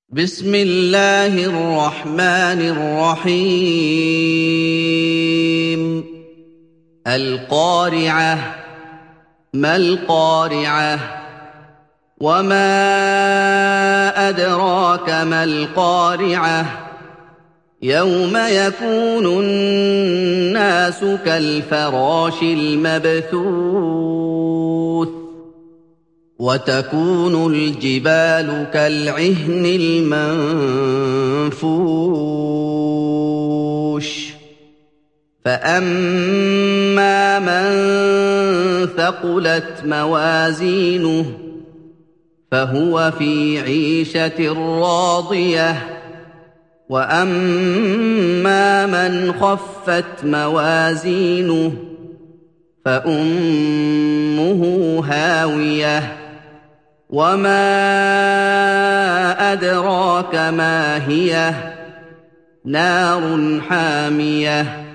بسم الله الرحمن الرحيم القارعة ما القارعة وما أدراك ما القارعة يوم يكون الناس كالفراش المبثوث وتكون الجبال كالعهن المنفوش فأما من ثقلت موازينه فهو في عيشة راضية وأما من خفت موازينه فأمه هاوية وما أدراك ما هي نار حامية